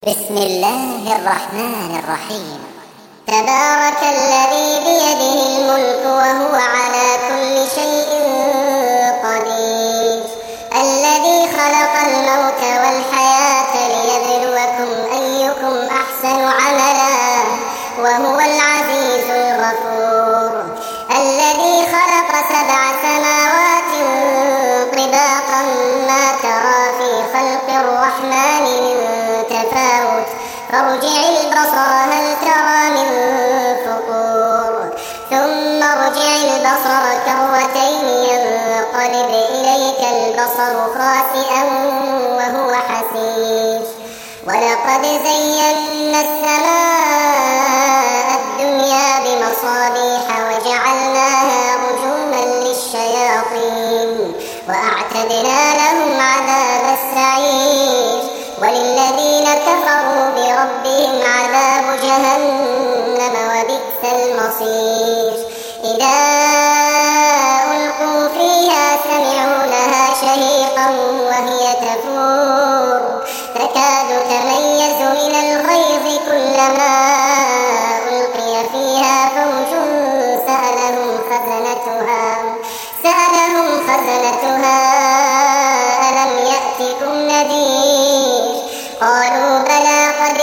بسم الله الرحمن الرحيم. تبارك الذي بيده الملك وهو على كل شيء قدير، الذي خلق الموت والحياة ليبلوكم أيكم أحسن عملا وهو العزيز الغفور، الذي خلق 7 سماوات طباقا ما ترى في خلق الرحمن من تفاوت، فارجع البصر هل ترى من فطور، ثم ارجع البصر كرتين ينقلب إليك البصر خاسئا وهو حسير، ولقد زينا السماء الدنيا بمصابيح وجعلناها رجوما للشياطين وأعتدنا لهم عذاب السعير، وللذين كفروا بربهم عذاب جهنم وبئس المصير. إذا ألقوا فيها سمعوا لها شهيقا وهي تفور، تكاد تميز من الغيظ كلما ألقي فيها فوج سألهم خزنتها ألم يأتكم نذير، قالوا بلى قد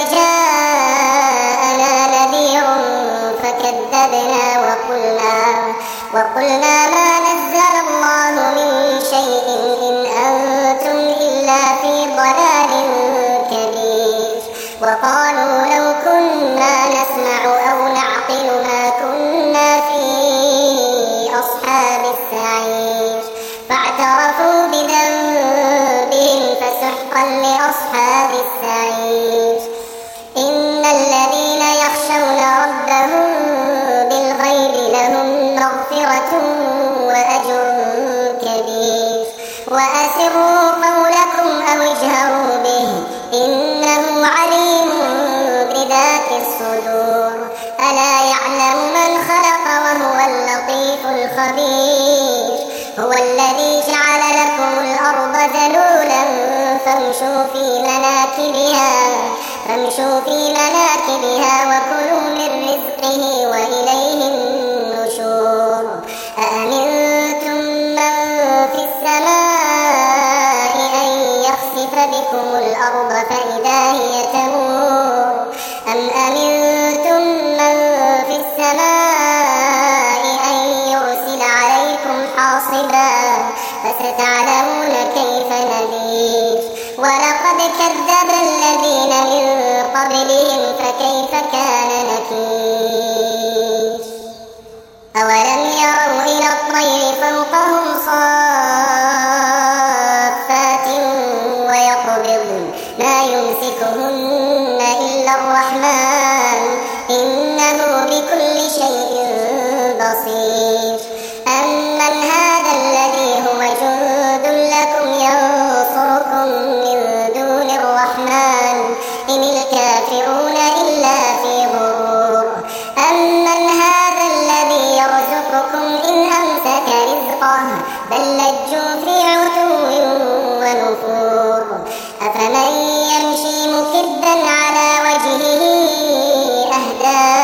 جاءنا نذير فكذبنا وقلنا ما نزل الله من شيء إن أنتم إلا في ضلال كبير، وقالوا لو كنا نسمع أو نعقل ما كنا في أصحاب السعير، فاعترفوا بذنبهم فسحقا لأصحاب السعير. إن الذين يخشون ربهم بالغيب لهم مغفرة وأجر كبير، وأسروا قولكم أو اجهروا به إنه عليم بذات الصدور، ألا يعلم من خلق وهو اللطيف الخبير، هو الذي جعل لكم الأرض ذلولا فامشوا في مناكبها وكلوا من رزقه وإليه النشور. أأمنتم من في السماء أن يخسف بكم الأرض فإذا هي تمور، أم أمنتم من في السماء أن يرسل عليكم حاصبا، فستعلمون كيف نذير. ولقد كذب الذين من قبلهم فكيف كان نكير. أولم يروا إلى الطير فوقهم صافات ويقبضن ما يمسكهن إلا الرحمن إنه بكل شيء بصير. أمن هذا الذي هو جند لكم ينصركم من دون الرحمن إن الكافرون إلا في غرور. أمن هذا الذي يرزقكم إن أمسك رزقه بل لجوا في عتو ونفور. أفمن يمشي مكبا على وجهه أهدى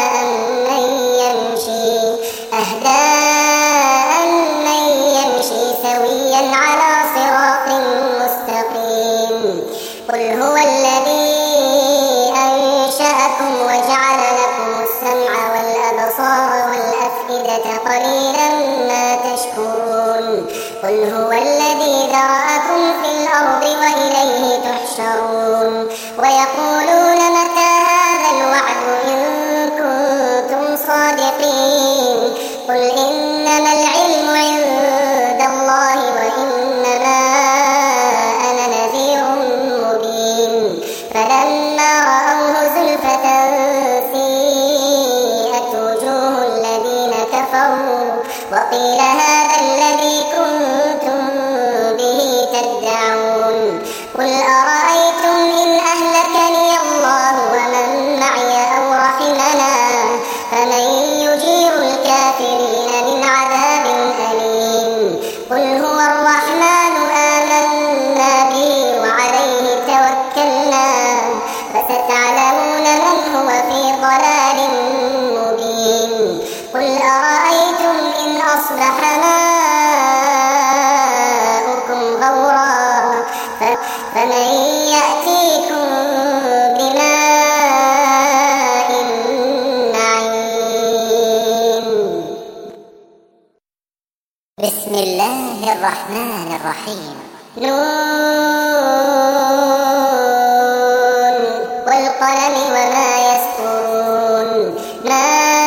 أمن يمشي سويا على صراط مستقيم. قل هو الذي أنشأكم وجعل لكم السمع والأبصار والأفئدة قليلا ما تشكرون. قل هو الذي ذرأكم في الأرض وإليه تحشرون. ويقولون متى هذا الوعد إن كنتم صادقين. قل إنما العلم عند الله وإنما أنا نذير مبين. فلما رأوه زلفة سيئت وجوه الذين كفروا وقيل هذا الذي كنتم به تدعون. قل أرأيتم إن أهلكني الله فستعلمون من هو في ضلال مبين قل أرأيتم إن أصبح ماؤكم غورا فمن يأتيكم بماء معين. بسم الله الرحمن الرحيم. والقلم وما يسطرون ما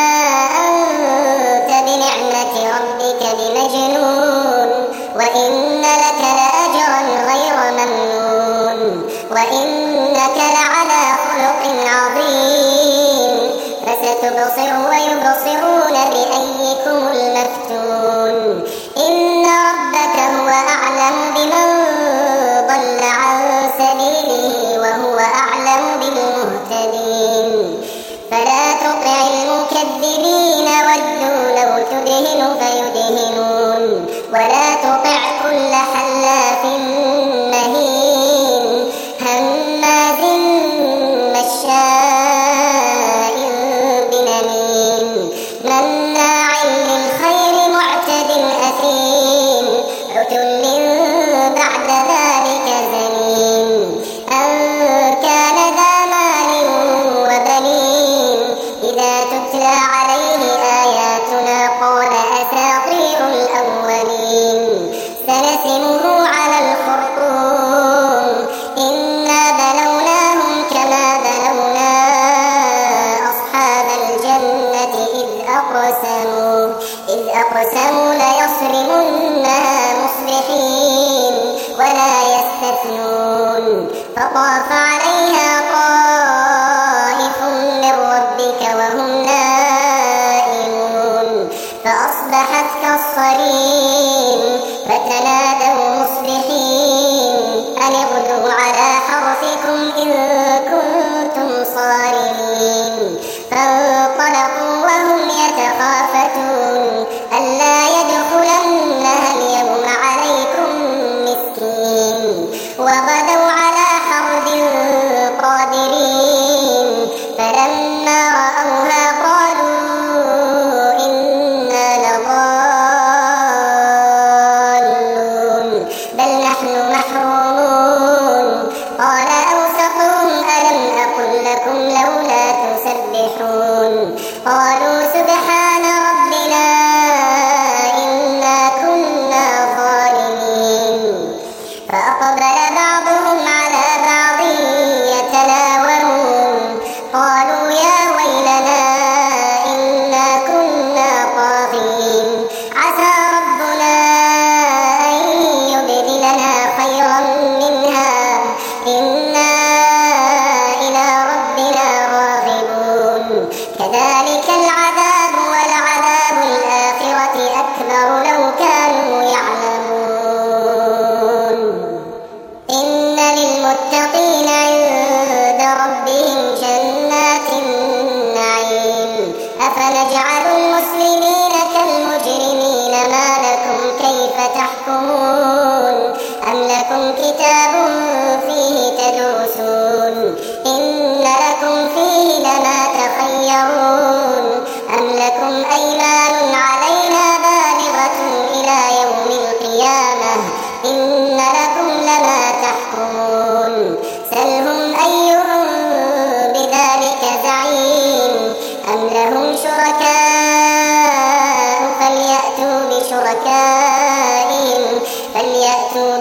أنت بنعمة ربك بمجنون وإن لك لأجرا غير ممنون وإنك لعلى خلق عظيم فستبصر ويبصرون بأيكم المفتون إن ربك هو أعلم بمن ضل عن سبيله وهو أعلم بالمهتدين فلا تطع المكذبين ودوا لو تدهن فيدهنون ولا تطع كل حلاف مهين هماز مشاء بنميم مناع للخير معتد أثيم عتل بعد ذلك زنيم أن كان ذا مال وبنين إذا تتلى عليه آياتنا قال أساطير الأولين سنسمه على الخرطوم إنا بلوناهم كما بلونا أصحاب الجنة إذ أقسموا ليصرمنها مصبحين ولا يستثنون فطاف عليها طائف من ربك وهم نائمون فأصبحت كالصريم فتنادوا مصبحين أن اغدوا على حرثكم إن كنتم صارمين فانطلقوا وهم يتخافتون ألا يدخلنها اليوم عليكم مسكين وغدوا على حرد قادرين فلما رأوها قالوا إنا لضالون بل نحن محرومون قال أوسطهم ألم أقل لكم لولا تسبحون قالوا سبحان ربنا إنا كنا ظالمين فأقبل بعضهم على بعض يتلاومون قالوا يا ويلنا إنا كنا طاغين عسى ربنا أن يبدلنا خيرا منها إنا إلى ربنا راغبون كذلك العذاب ولعذاب الآخرة أكبر لو كانوا يعلمون إن للمتقين عند ربهم جنات النعيم أفنجعل المسلمين كالمجرمين ما لكم كيف تحكمون أم لكم كتاب فيه تدرسون إن لكم فيه لما تخيرون أم لكم أيمان علينا بالغة إلى يوم القيامة إن لكم لما تحكمون سلهم أيهم بذلك زعيم أم لهم شركاء فليأتوا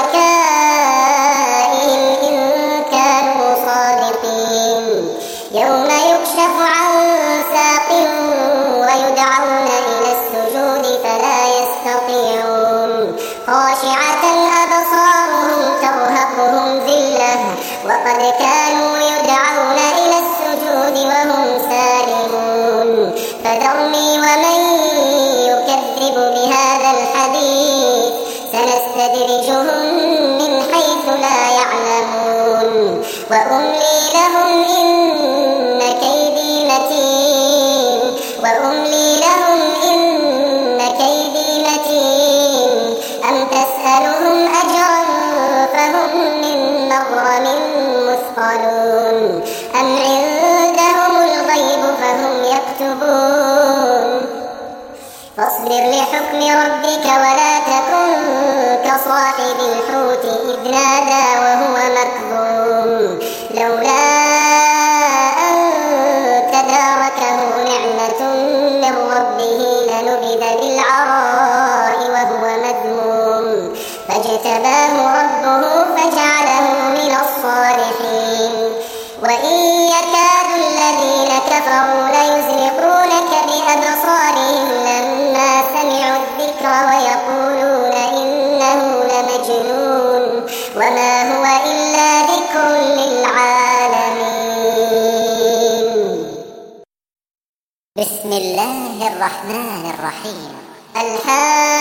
بشركائهم إن كانوا صادقين يوم يكشف عن ساق ويدعون إلى السجود فلا يستطيعون خاشعة أبصارهم ترهقهم ذلة وقد كانوا يدعون إلى السجود وهم سالمون فذرني ومن يكذب بهذا الحديث سنستدرجهم من حيث لا يعلمون وأملي لهم إن كيدي متين أم تسألهم أجرا فهم من مغرم مثقلون واصبر لحكم ربك ولا تكن كصاحب الحوت إذ نادى وهو مكظوم لولا أن تداركه نعمة من ربه لنبذ بالعراء وهو مذموم فاجتباه ربه فجعله من الصالحين. وإن يكاد الذين كفروا ليزلقونك بأبصارهم لما سمعوا الذكر ويقولون إنه لمجنون وما هو إلا ذكر للعالمين. بسم الله الرحمن الرحيم. الحاقة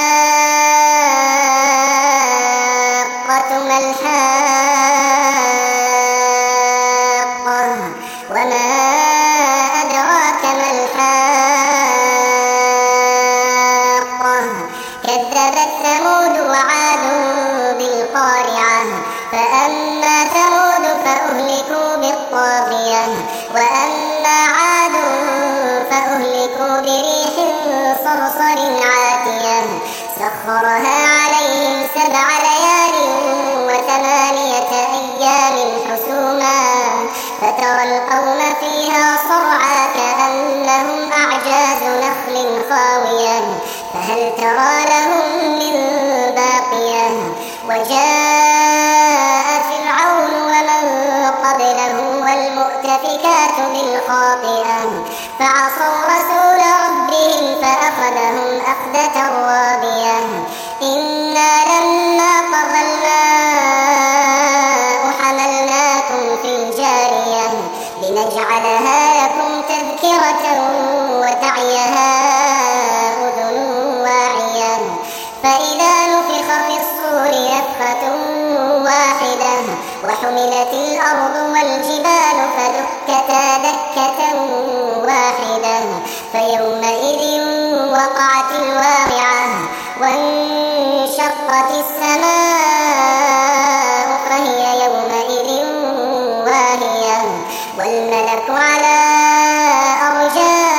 ما الحاقة وما أدراك ما الحاقة كذبت ثمود وعاد بالقارعة فأما ثمود فأهلكوا بالطاغية وأما عاد فأهلكوا بريح صرصر عاتية سخرها عليهم 7 ليال و8 أيام حسوما فترى القوم فيها صرعى كأنهم أعجاز نخل خاوية فهل ترى لهم من باقية. وجاء فرعون ومن قبله والمؤتفكات بالخاطئة فعصوا رسول ربهم فأخذهم أخذة رابية. إنا لما طغى الماء حملناكم في الجارية لنجعلها لكم تذكرة وتعيها أذن واعية فإذا نفخ في الصور نفخة واحدة وحملت الأرض والجبال فدكتا دكة واحدة فيومئذ وقعت الواقعة وانشقت السماء فهي يومئذ واهية والملك على أرجائها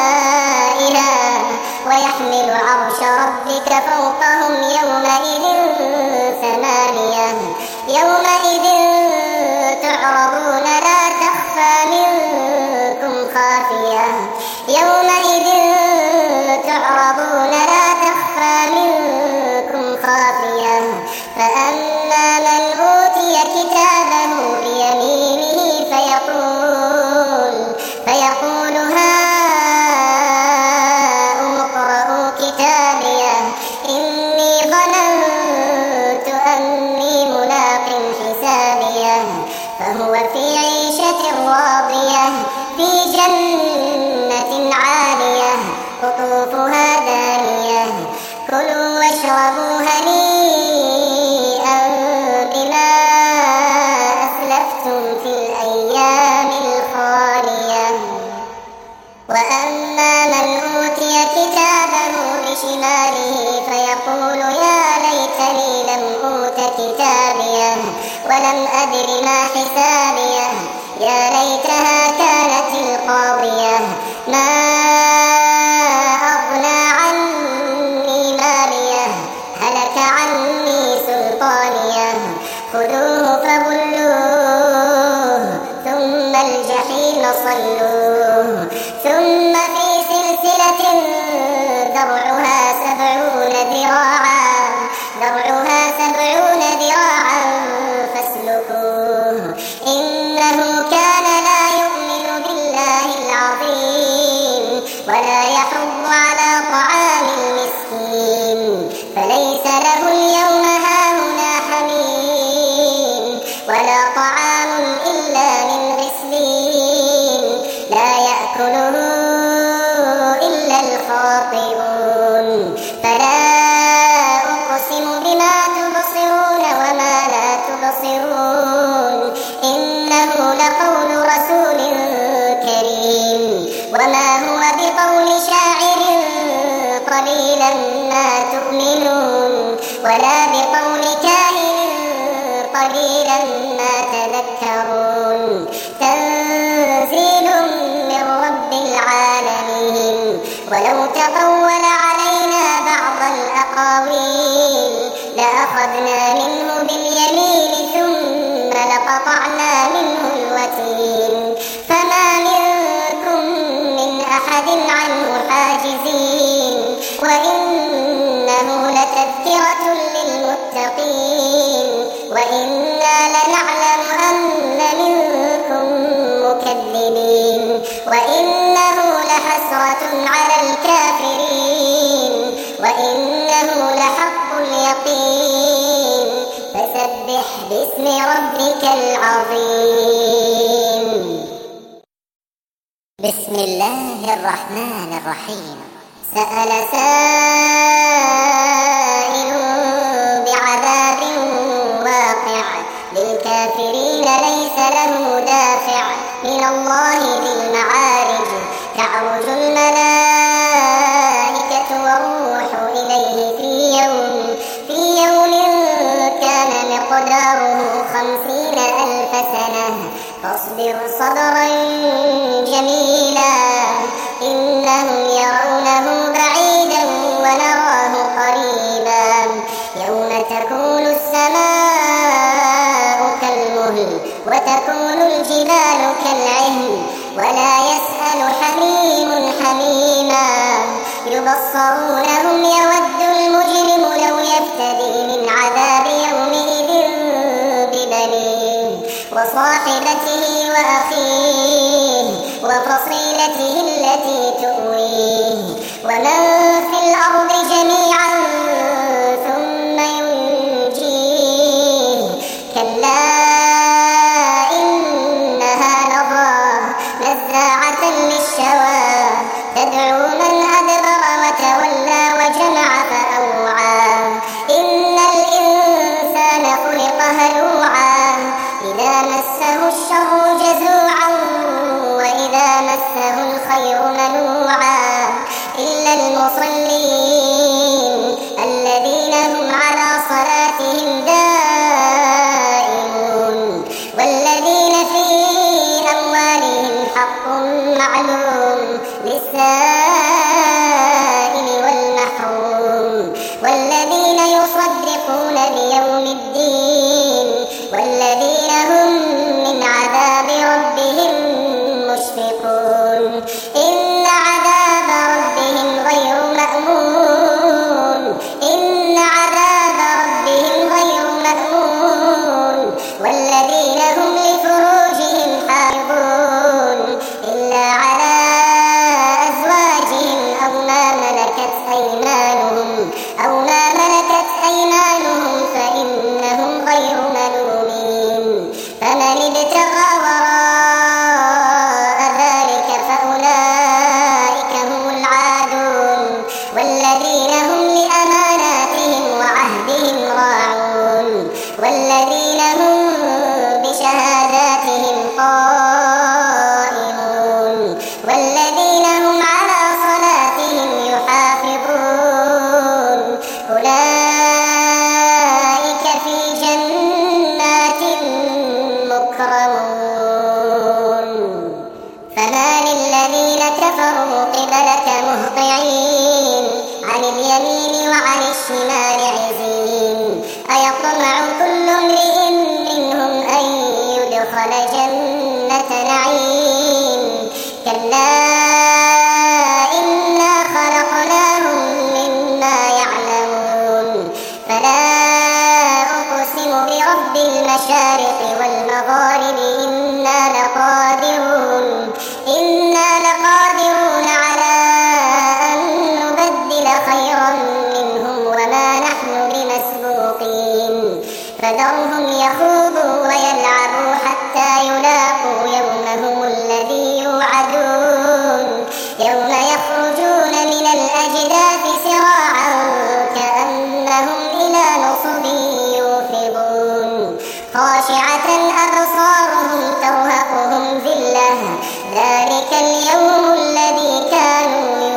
ويحمل عرش ربك فوقهم يومئذ 8 يومئذ تعرضون لا تخفى منكم خافية يومئذ تعرضون لا تخفى منكم خافية فأما من أوتي كتابه بيمينه فيقول هاؤم اقرءوا كتابيه إني ظننت أني ملاق حسابيه فهو في عيشة راضية في جنة عالية قطوفها دانية كلوا واشربوا هنيئا بما أسلفتم في الأيام الخالية. وأما من أوتي كتابه بشماله فيقول يا ليتني لم أوت كتابيه ولم أدر ما حسابيه يا ليتها كانت القاضية ما أغنى عني ماليه هلك عني سلطانيه خذوه فغلوه ثم الجحيم صلوه ثم في سلسلة ذرعها 70 ذراعا فاسلكوه إنه كان لا يؤمن بالله العظيم ولا يحض على طعام المسكين فليس له اليوم هاهنا حميم ولا طعام إلا من غسلين لا يأكله إلا الخاطئون. فلا أقسم بما تبصرون وما لا تبصرون إنه لقول رسول كريم وما هو بقول شاعر قليلا ما تؤمنون ولا بقول كاهن قليلا ما تذكرون تنزيل من رب العالمين. ولو تقول علينا لأخذنا منه باليمين ثم لقطعنا منه الوتين فما منكم من أحد عنه حاجزين وإنه لتذكرة للمتقين وإنا لنعلم أن منكم مكذبين وإنه لحسرة على الكافرين وإنه لحق اليقين فسبح باسم ربك العظيم. بسم الله الرحمن الرحيم. سأل سائل بعذاب واقع للكافرين ليس له دافع من الله ذي المعارج تعرج الملائكة والروح إليه في يوم كان مقداره 50,000 سنة فاصبر صبرا جميلا إنهم يرونه بعيدا ونراه قريبا يوم تكون السماء كالمهل وتكون الجبال كالعهن ولا يسأل حميم حميما يبصرونهم يود المجرم لو يفتدي من عذاب يومئذ ببنيه وصاحبته وأخيه وفصيلته التي تؤويه ومن في الأرض جميعا ثم ينجيه كلا إنها لظى نزاعة للشوى تدعو من أدبر وتولى وجمع فأوعى إن الإنسان خلق هلوعا إذا مسه الشر جزوعا وإذا مسه الخير منوعا إلا المصلين الذين هم على صلاتهم دائمون والذين في أموالهم حق معلوم للسائل والمحروم والذين يصدقون بيوم الدين والذين هم من عذاب ربهم مشفقون إن عذاب ربهم غير مأمون إن عذاب ربهم غير مأمون والذين هم لفروجهم حافظون إلا على أزواجهم أو ما ملكت أيمانهم فإنهم غير ملومين فمن ابتغى وراء ذلك فأولئك هم العادون والذين هم لأماناتهم وعهدهم راعون والذين هم بشهاداتهم قائمون والذين هم على صلاتهم يحافظون أولئك في جنات مكرمون فما للذين كفروا قبلك مهطعين عن اليمين وعن الشمال عزين أيطمع كل امرئ منهم أن يدخل جنة نعيم كلا إنا خلقناهم مما يعلمون فلا أقسم برب المشارق والمغارب إنا لقادرون على أن نبدل خيرا منهم وما نحن بمسبوقين فذرهم يخوضوا ويلعبوا حتى يلاقوا يومهم الذي يوعدون يوم يخرجون من الأجداث سراعا كأنهم إلى نصب يوفضون خاشعة أبصارهم ترهقهم ذلة ذلك اليوم الذي كانوا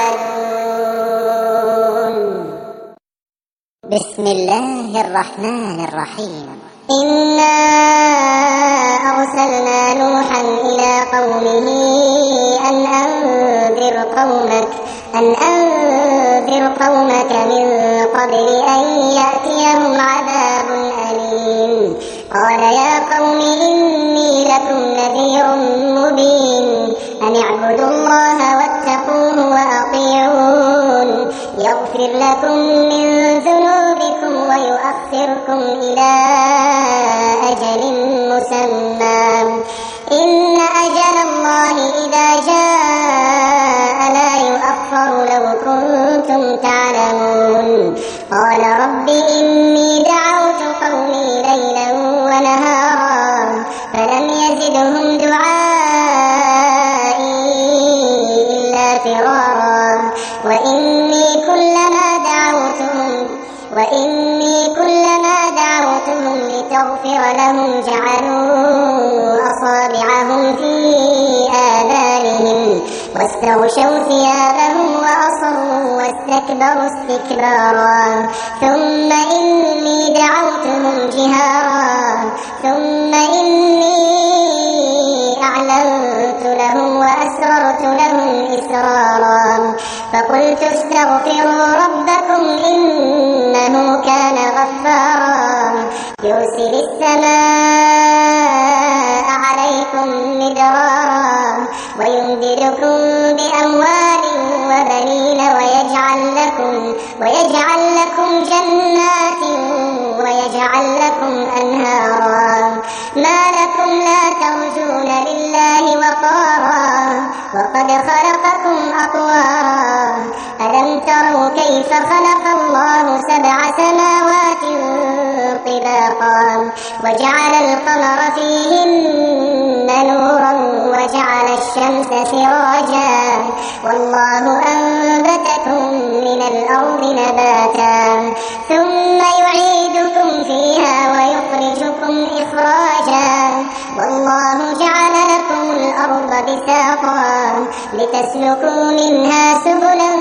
يوعدون. بسم الله الرحمن الرحيم. إنا أرسلنا نوحا إلى قومه أن أنذر قومك أن أنذر قومك من قبل أن يأتيهم عذاب أليم. قال يا قوم إني لكم نذير مبين أن اعبدوا الله واتقوه وأطيعون يغفر لكم من ذنوبكم ويؤخركم إلى أجل مسمى إن أجل الله إذا جاء لا يؤخر لو كنتم تعلمون. قال رب إني دعوت قومي ليلا ونهارا فلم يزدهم دعائي إلا فرارا وإني كلما دعوتهم لتغفر لهم جعلوا أصابعهم في آذانهم واستغشوا ثيابهم وأصروا واستكبروا استكبارا ثم إني دعوتهم جهارا ثم إني أعلنت لهم وأسررت لهم إسرارا فقلت استغفروا ربكم إنه كان غفارا يرسل السماء عليكم مدرارا ويمددكم بأموال وبنين ويجعل لكم جنات ويجعل لكم أنهارا ما لكم لا ترجون لله وقارا وقد خلقكم أطوارا ألم تروا كيف خلق الله 7 سماوات طباقا وجعل القمر فيهن نورا وجعل الشمس سراجا والله أنبتكم من الأرض نباتا ثم يعيدكم فيها ويخرجكم إخراجا والله جعل لكم الأرض بساطا لتسلكوا منها سبلا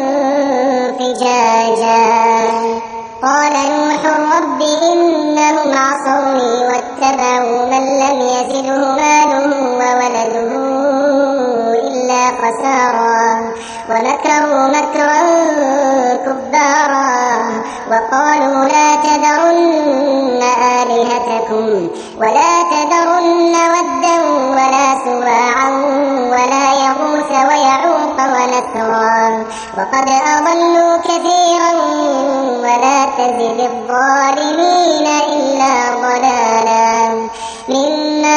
فجاجا. قال نوح رب إنهم عصوني واتبعوا من لم يزده ماله وولده إلا خسارا ومكروا مكرا كبارا وقالوا لا تذرن آلهتكم ولا تذرن ودا ولا سواعا ولا يغوث ويعوق ونسرا وقد أضلوا كثيرا ولا تزد الظالمين إلا ضلالا مما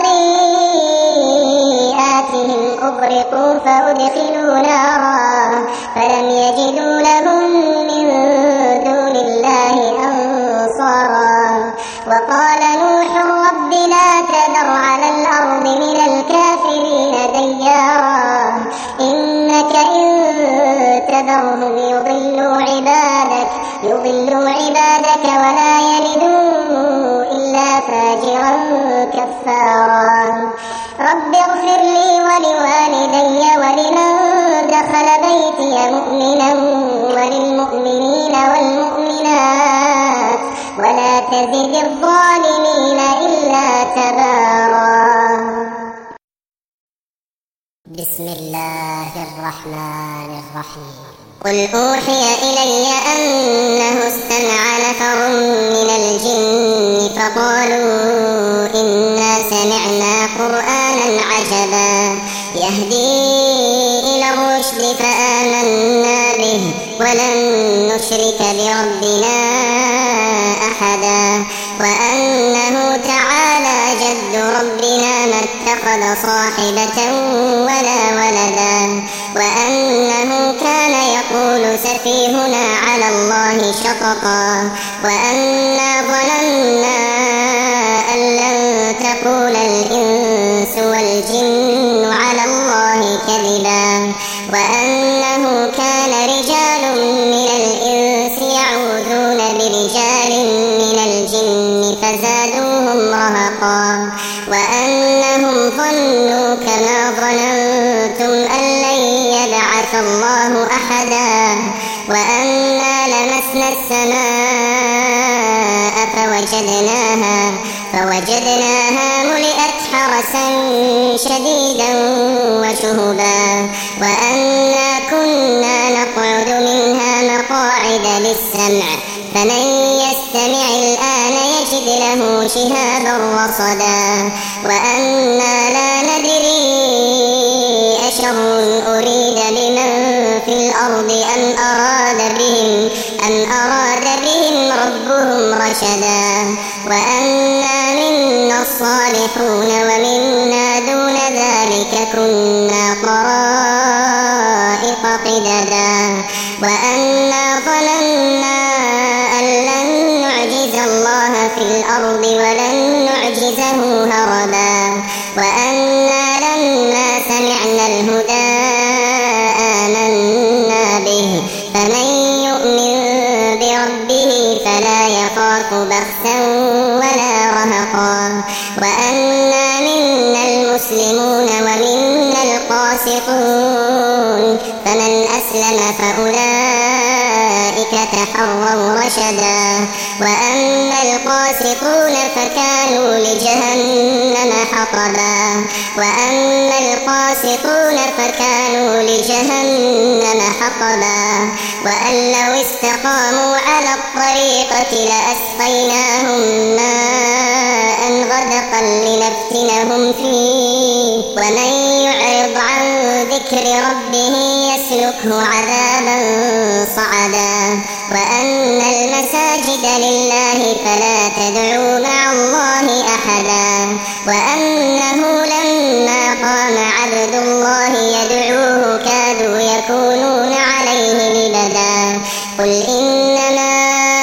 خطيئاتهم أغرقوا فأدخلوا نارا فلم يجدوا لهم من دون الله أنصارا. وقال نوح رب لا تذر على الأرض من الكافرين ديارا إنك إن تذرهم يضلوا عبادك ولا يلدوا إلا فاجرا كفارا. رب اغفر لي ولوالدي ولمن دخل بيتي مؤمنا وللمؤمنين والمؤمنات ولا تزد الظالمين إلا تبارا. بسم الله الرحمن الرحيم. قل أوحي إلي أنه استمع نفر من الجن فقالوا إنا سمعنا قرآنا عجبا يهدي إلى الرشد فآمنا به ولن نشرك بربنا أحدا وأنه تعالى جد ربنا ما اتخذ صاحبة ولا ولدا وأنه كان يقول سفيهنا على الله شططا وأنا ظننا أن لن تقول الإنس والجن على الله كذبا وأنه كان رجال من الإنس يعوذون برجال من الجن فزادوهم رهقا وأنهم ظنوا كما ظننتم أن لن يبعث الله أحدا وأنا لمسنا السماء فوجدناها ملئت حرسا شديدا وشهبا وأنا كنا رصدا وأنا لا ندري أشر أريد بمن في الأرض أم أراد بهم ربهم رشدا وأنا منا الصالحون ومنا دون ذلك كنا طرائق قددا وأنا ظننا أن لن نعجز الله في الأرض ولن نعجزه هربا وأنا لما سمعنا الهدى آمنا به فمن يؤمن بربه فلا يخاف بخسا ولا رهقا وأنا منا المسلمون ومنا القاسطون فمن أسلم فأولئك تحروا رشدا وأما القاسطون فكانوا لجهنم حطبا وأن لو استقاموا على الطريقة لأسقيناهم ماء غدقا لنفتنهم فيه ومن يعرض عن ذكر ربه يسلكه عذابا صعدا وأن المساجد لله فلا تدعوا مع الله أحدا وأنه لما قام عبد الله يدعوه كادوا يكونون عليه لبدا قل إنما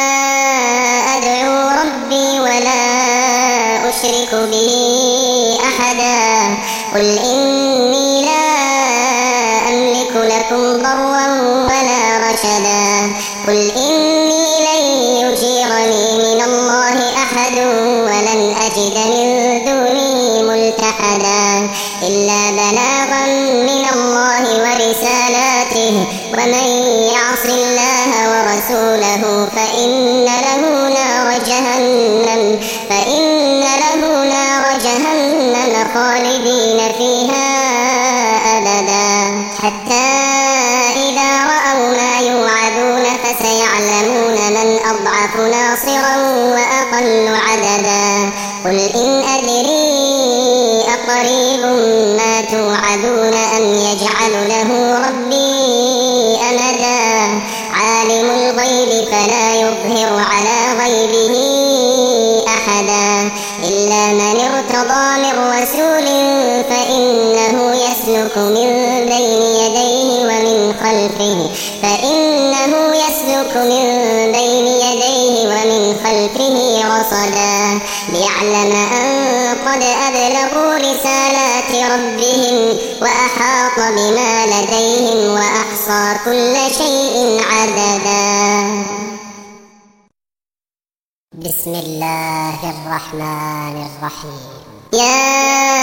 أدعو ربي ولا أشرك به أحدا قل إني لا أملك لكم ضرا ولا رشدا قل إني لن يجيرني من الله أحد ولن أجد من دونه ملتحدا إلا بلاغا من الله ورسالاته ومن يعص الله ورسوله فإن له نار جهنم خالدين فيها أبدا حتى إذا رأوا ما يوعدون فسيعلمون من أضعف ناصرا وأقل عددا قل إن أدري أقريب ما توعدون أم يجعل له ربي أمدا عالم الغيب فلا يظهر على غيبه أحدا إلا من ارتضى من رسول فإنه يسلك من بين يديه ومن خلفه رصدا ليعلم أن قد أبلغوا رسالات ربهم وأحاط بما لديهم وأحصى كل شيء عددا. بسم الله الرحمن الرحيم. يا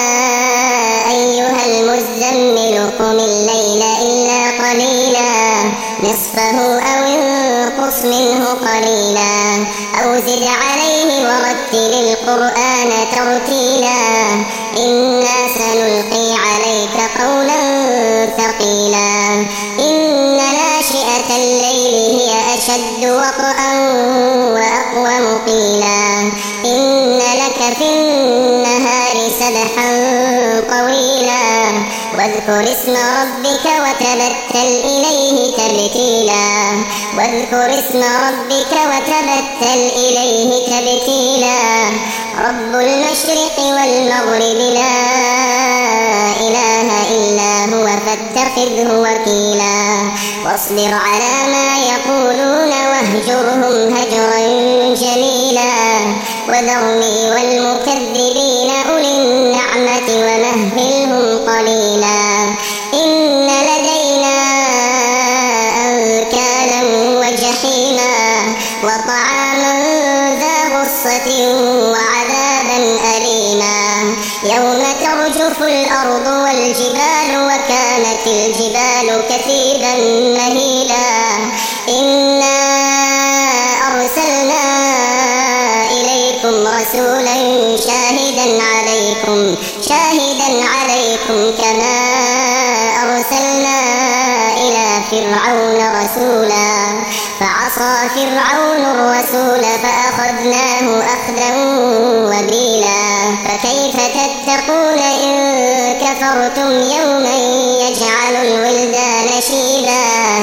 أيها المزمل قم الليل إلا قليلا نصفه أو انقص منه قليلا أو زد عليه ورتل القرآن ترتيلا إنا سنلقي عليك قولا ثقيلا إن ناشئة الليل هي أشد وطئا وأقوم قيلا إن لك في النهار سبحا طويلا واذكر اسم ربك وتبتل إليه تبتيلا رب المشرق والمغرب لا إله إلا هو فاتخذه وكيلا واصبر على ما يقولون واهجرهم هجرا جميلا وذرني والمكذبين أولي النعمة ومهلهم قليلا إن لدينا أنكالا وجحيما وطعاما ذا غصة وعذابا أليما يوم ترجف الأرض والجبال وكانت الجبال كثيبا مهيلا إنا أرسلنا إليكم رسولا شاهدا عليكم كما أرسلنا إلى فرعون رسولا فعصى فرعون الرسول فأخذناه أخذا وبيلا فكيف تتقون إن كفرتم يوما يجعل الولدان شيبا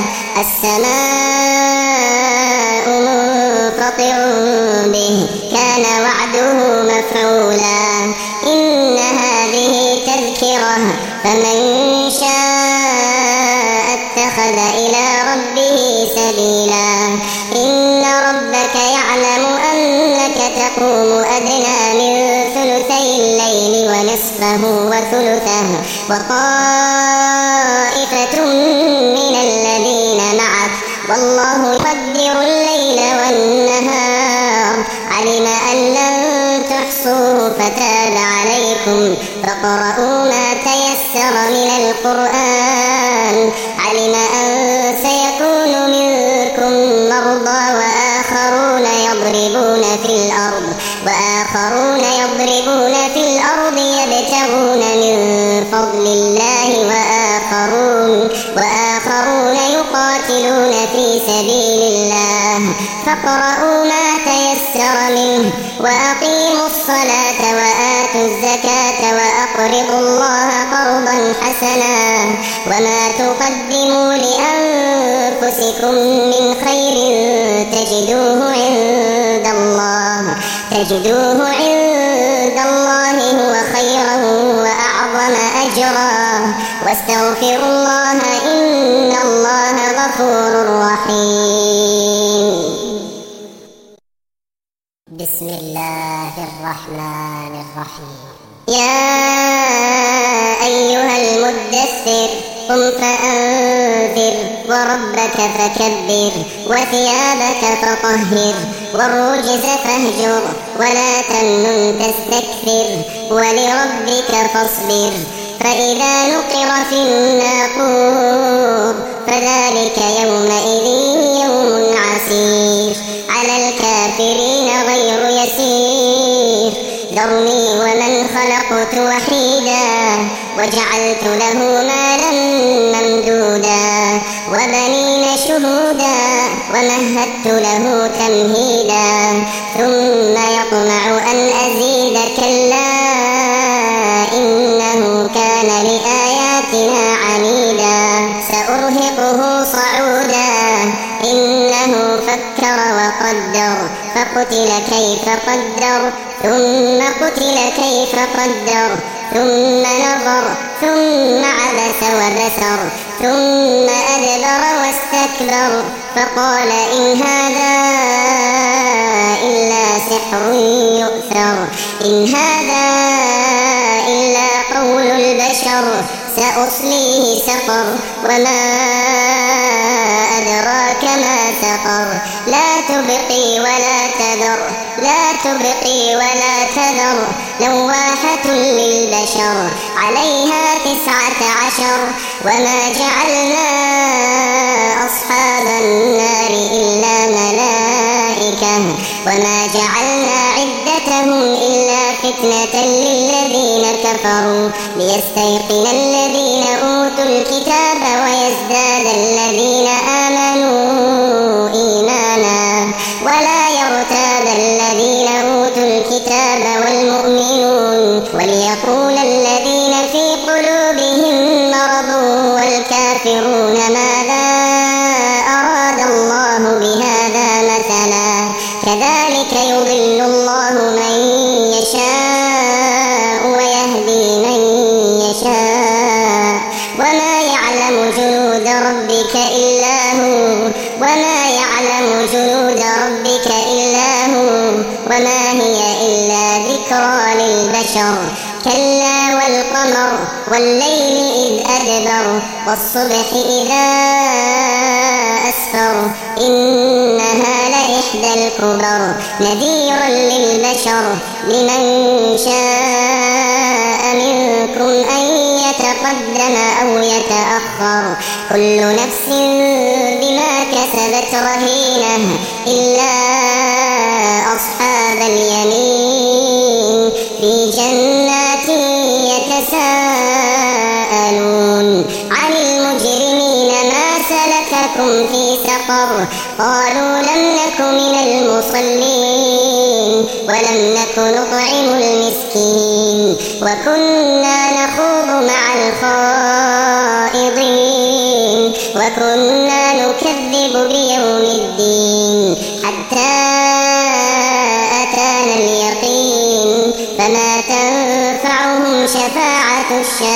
السماء منفطر به كان وعده مفعولا إن هذه تذكرة فمن شاء اتخذ إلى ربه سبيلا إن ربك يعلم أنك تقوم أدنى من ثلثي الليل ونصفه وثلثه وطائفة من الذين معك والله يقدر الليل والنهار علم أن لن تحصوا فتاب عليكم فاقرؤوا ما تيسر من القرآن علم أن سيكون منكم مرضى وآخرون يضربون في الأرض يبتغون من فضل الله وآخرون يقاتلون في سبيل الله فاقرؤوا ما تيسر منه وأقيموا الصلاة وآتوا الزكاة وأقرضوا الله قرضا حسنا وما تقدموا لأنفسكم من خير تجدوه عند الله هو خيرا وأعظم أجرا واستغفروا الله إن الله غفور رحيم. بسم الله الرحمن الرحيم. يا أيها المدثر قم فأنذر وربك فكبر وثيابك فطهر والرجز فاهجر ولا تمنن تستكثر ولربك فاصبر فإذا نقر في الناقور فذلك يومئذ يوم عسير على الكافرين غير يسير ذرني ومن خلقت وحيدا وجعلت له مالا ممدودا وبنين شهودا ومهدت له تمهيدا ثم يطمع أن أزيد كلا إنه كان لآياتنا عنيدا سأرهقه صعودا إنه فكر وقدر فقتل كيف قدر ثم قتل كيف قدر ثم نظر ثم عبس وبسر ثم أدبر واستكبر فقال إن هذا إلا سحر يؤثر إن هذا إلا قول البشر سأصليه سقر وما أدراك ما سقر لا تبقي ولا تذر لواحة للبشر عليها 19 وما جعلنا أصحاب النار إلا ملائكة وما جعلنا عدتهم إلا فتنة للذين كفروا ليستيقن الذين أوتوا الكتاب ويزداد الذين آمنوا إيمانا ولا يرتاب الذين أوتوا الكتاب والمؤمنون وليقول الذين في قلوبهم مرض والكافرون ماذا أراد الله بهذا مثلا كذلك يضل الله من يشاء ويهدي من يشاء وما يعلم جنود ربك إلا هو وما هي إلا ذكرى للبشر كلا والقمر والليل إذ أدبر والصبح إذا أسفر إنها لإحدى الكبر نذيرا للبشر لمن شاء منكم أن يتقدم أو يتأخر كل نفس بما كسبت رهينة إلا أصحاب اليمين في جنات يتساءلون عن المجرمين ما سلككم في سقر قالوا لم نك من المصلين ولم نك نطعم المسكين وكنا نخوض مع الخائضين وكنا نكذب بيوم الدين حتى أتانا اليقين فما تنفعهم شفاعة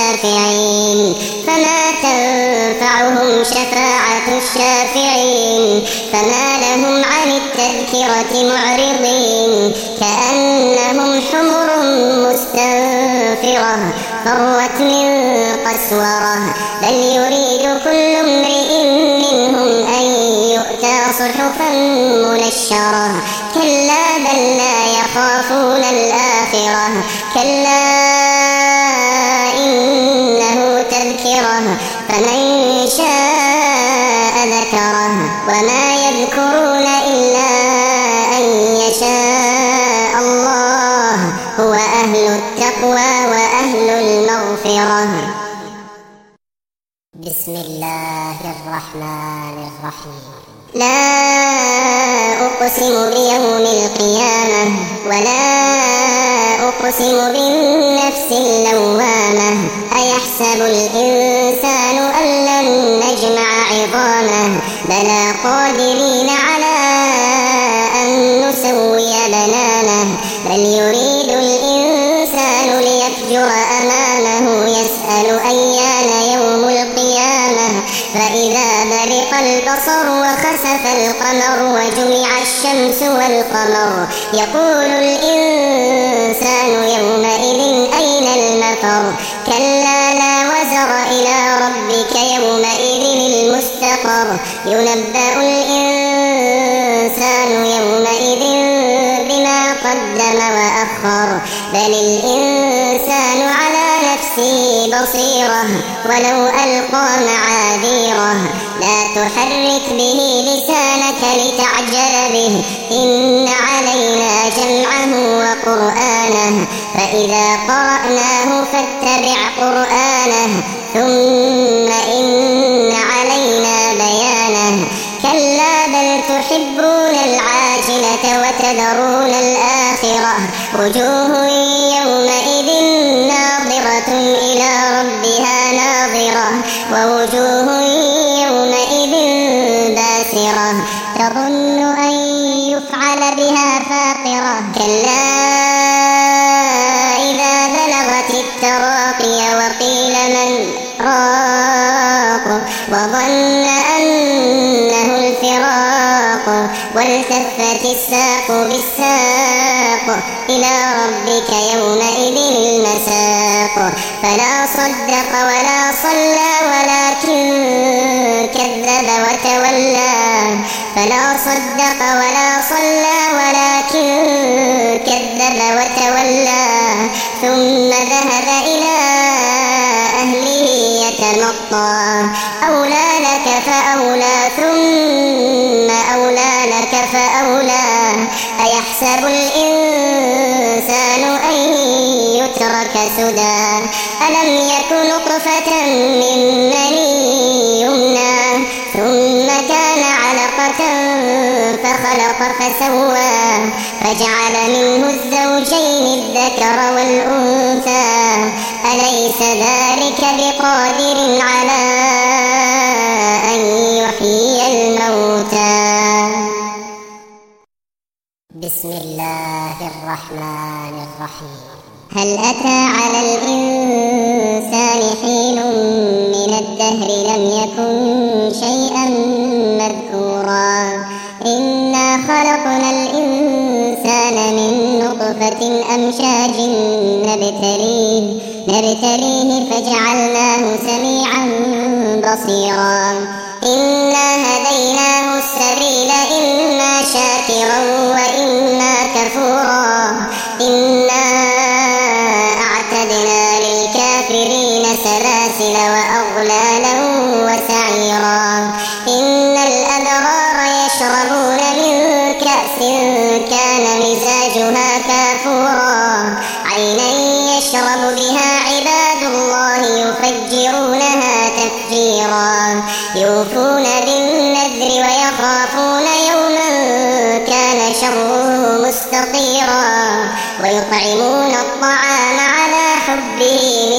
الشافعين فما لهم عن التذكرة معرضين كأنهم حمر مستنفرة فرت من قسورة بل يريد كل امرئ منهم أن يؤتى صحفا منشرة كلا بل لا يخافون الآخرة كلا إنه تذكرة فمن شاء ذكره وما يذكرون إلا أن يشاء الله هو أهل التقوى وأهل المغفرة. بسم الله الرحمن الرحيم. لا أقسم بيوم القيامة ولا أقسم بالنفس اللوامة أيحسب الإنسان أن لن نجمع عظامه بلى قادرين على أن نسوي بنانه بل يريد الإنسان ليفجر أمامه يسأل أيان يوم القيامة فإذا برق البصر وخسف القمر وجمع الشمس والقمر يقول الإنسان يومئذ أين المفر كلا لا وزر إلى ربك يومئذ المستقر ينبأ الإنسان يومئذ بما قدم وأخر بل الإنسان على نفسه بصيرة ولو ألقى معاذيره لا تحرك به لسانك لتعجل به إن علينا جمعه وقرآنه فإذا قرأناه فاتبع قرآنه ثم إن علينا بيانه كلا بل تحبون العاجلة وتذرون الآخرة وجوه يومئذ ناظرة إلى ربها ناظرة ووجوه يومئذ باسرة تظن أن يفعل بها فاقرة كلا إذا بلغت التراقي وقيل من راق وظن أنه الفراق والتفت الساق بالساق إلى ربك يومئذ المساق فلا صدق ولا صلى ولكن كذب وتولى ثم ذهب إلى أهله يتمطى أولى لك فأولى ثم أولى لك فأولى أيحسب الإنسان أن يترك سدى ألم يك نطفة من مني يمنى ثم كان علقة فخلق فسوى فجعل منه الزوجين الذكر والأنثى أليس ذلك بقادر على أن يحيي الموتى. بسم الله الرحمن الرحيم. هل أتى على الإنسان حين من الدهر لم يكن شيئا مذكورا إنا خلقنا الإنسان من نطفة أمشاج نبتليه فجعلناه سميعا بصيرا إنا هديناه السبيل إما شاكرا وإما كفورا إنا أعتدنا للكافرين سلاسل وأغلالا وسعيرا إن الأبرار يشربون من كأس كان مزاجها كافورا عينا يشرب بها عباد الله يفجرونها تفجيرا يوفون بالنذر ويخافون يوما كان شره مستطيرا ويطعمون الطعام على حبه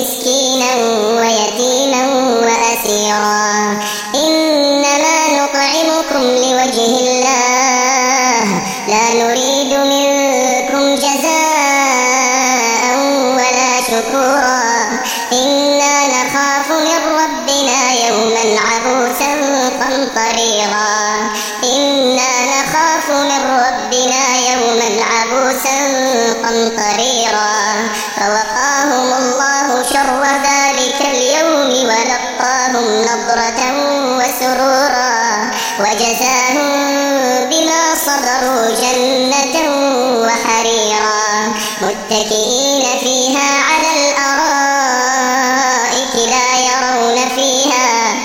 مسكينا ويتيما وأسيرا إنما نطعمكم لوجه الله لا نريد منكم جزاء ولا شكورا إنا نخاف من ربنا يوما عبوسا قمطريرا إنا نخاف من ربنا يوما عبوسا قمطريرا فوقاهم الله شر ذلك اليوم ولقاهم نضرة وسرورا وجزاهم بما صبروا جنة وحريرا متكئين فيها على الأرائك لا يرون فيها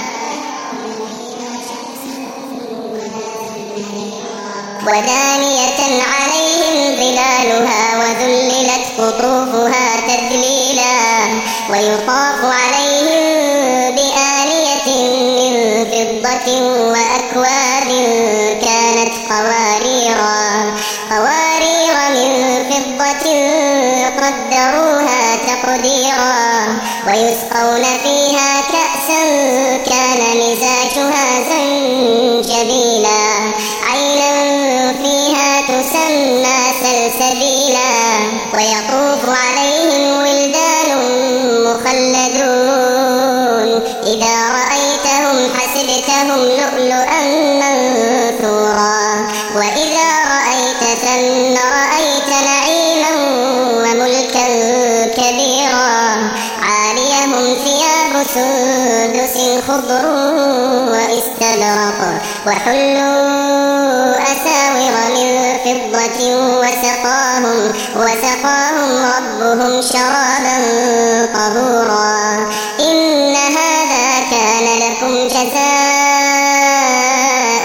ودانية عليهم ظلالها وذللت قطوفها تذليلا ويطاف عليهم بآنية من فضة وأكواب كانت قوارير من فضة قدروها تقديرا ويسقون فيها كأسا كان مزاجها زنجبيلا عينا فيها تسمى سلسبيلا ويطوف عليهم ولدان مخلدون إذا رأيتهم حسبتهم لؤلؤا منثورا وإذا رأيت ثم رأيت نعيما وملكا كبيرا عاليهم ثياب سندس خضر واستبرق وحلوا أساور من فضة وسقاهم ربهم شرابا طهورا إن هذا كان لكم جزاء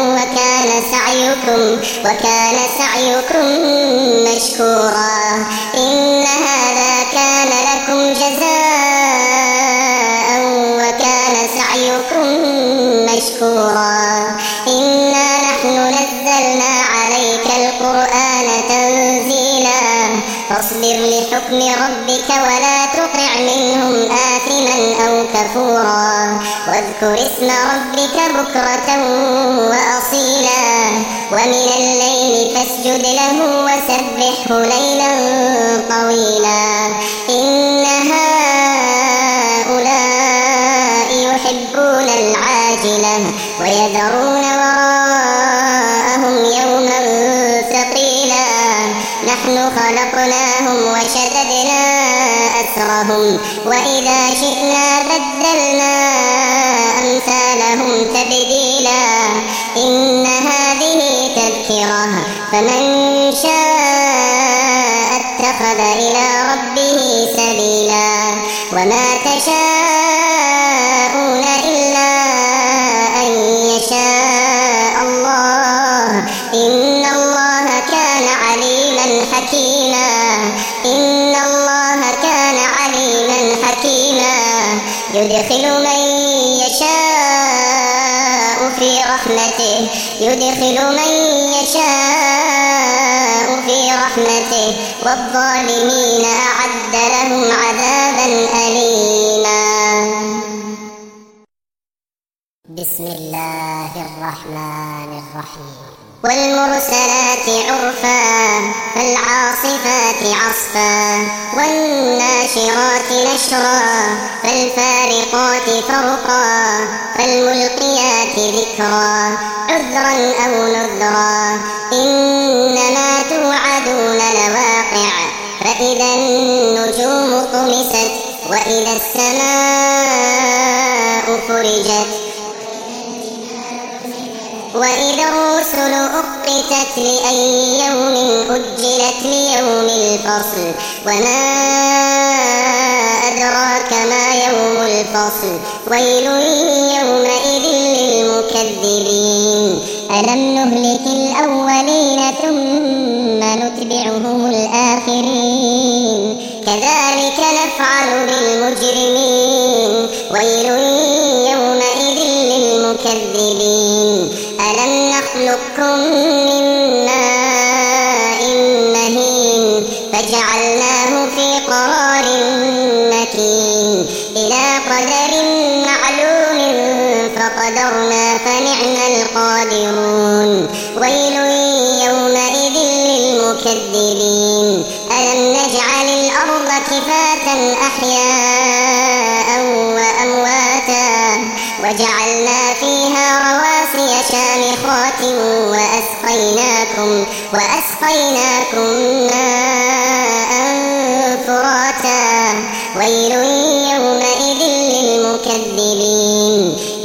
وكان سعيكم مشكورا إن هذا كان لكم جزاء وكان سعيكم مشكورا إنا نحن نزلنا عليك القرآن تنزيلا فاصبر لحكم ربك ولا تطع منهم آثما أو كفورا واذكر اسم ربك بكرة وأصيلا ومن الليل فاسجد له وسبحه ليلا طويلا إن هؤلاء يحبون العاجلة ويذرون وراءهم يوما ثقيلا نحن خلقناهم وشددنا أسرهم وإذا شئنا بدلنا أمثالهم تبديلا إن هذه تذكرة فمن شاء اتخذ إلى ربه سبيلا وما تشاءون إلا أن يشاء الله إن الله كان عليما حكيما إن الله كان عليما حكيما يدخل من يشاء في رحمته والظالمين أعد لهم عذابا أليما بسم الله الرحمن الرحيم والمرسلات عرفا فالعاصفات عصفا والناشرات نشرا فالفارقات فرقا فالملقيات ذكرا عذرا أو نذرا إنما توعدون لواقع فإذا النجوم طمست وإذا السماء فرجت وإذا الرسل أقتت لأي يوم أجلت ليوم الفصل وما أدراك ما يوم الفصل ويل يومئذ للمكذبين ألم نهلك الأولين ثم نتبعهم الآخرين كذلك نفعل بالمجرمين ويل يومئذ للمكذبين ألم نخلقكم من ماء مهين فجعلناه في قرار مكين بقدر معلوم فقدرنا فنعم القادرون ويل يومئذ للمكذبين ألم نجعل الأرض كفاتا أحياء وأمواتا وجعلنا فيها رواسي شامخات وأسقيناكم ماء فراتا ويل يومئذ للمكذبين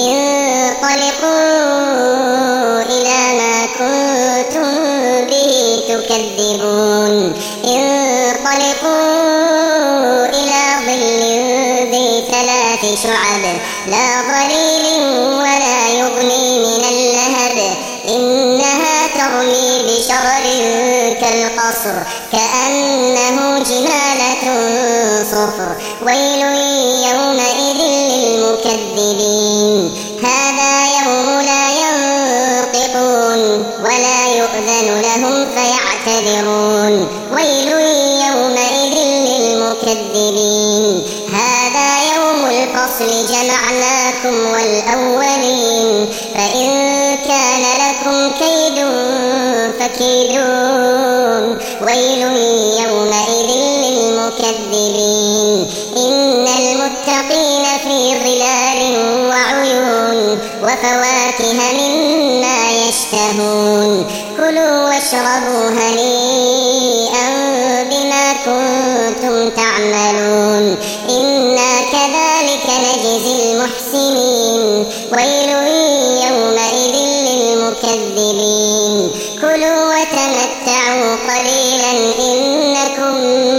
انطلقوا إلى ما كنتم به تكذبون انطلقوا إلى ظل ذي 3 شعب لا ظليل ولا يغني من اللهب إنها ترمي بشرر كالقصر كأنه جمالة صفر ويل يومئذ للمكذبين هذا يوم لا ينطقون ولا يؤذن لهم فيعتذرون ويل يومئذ للمكذبين هذا يوم الفصل جمعناكم والأولين فإن كان لكم كيد فكيدون ويل يومئذ للمكذبين إن المتقين في ظلال وعيون وفواكه مما يشتهون كلوا واشربوا هنيئا بما كنتم تعملون إنا كذلك نجزي المحسنين ويل يومئذ للمكذبين كلوا وتمتعوا قليلا إنكم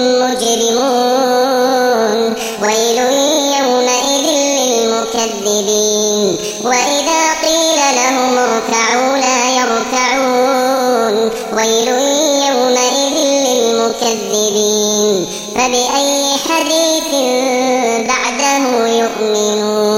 مجرمون ويل يومئذ للمكذبين وإذا قيل لهم اركعوا لا يركعون ويل يومئذ للمكذبين فبأي حديث بعده يؤمنون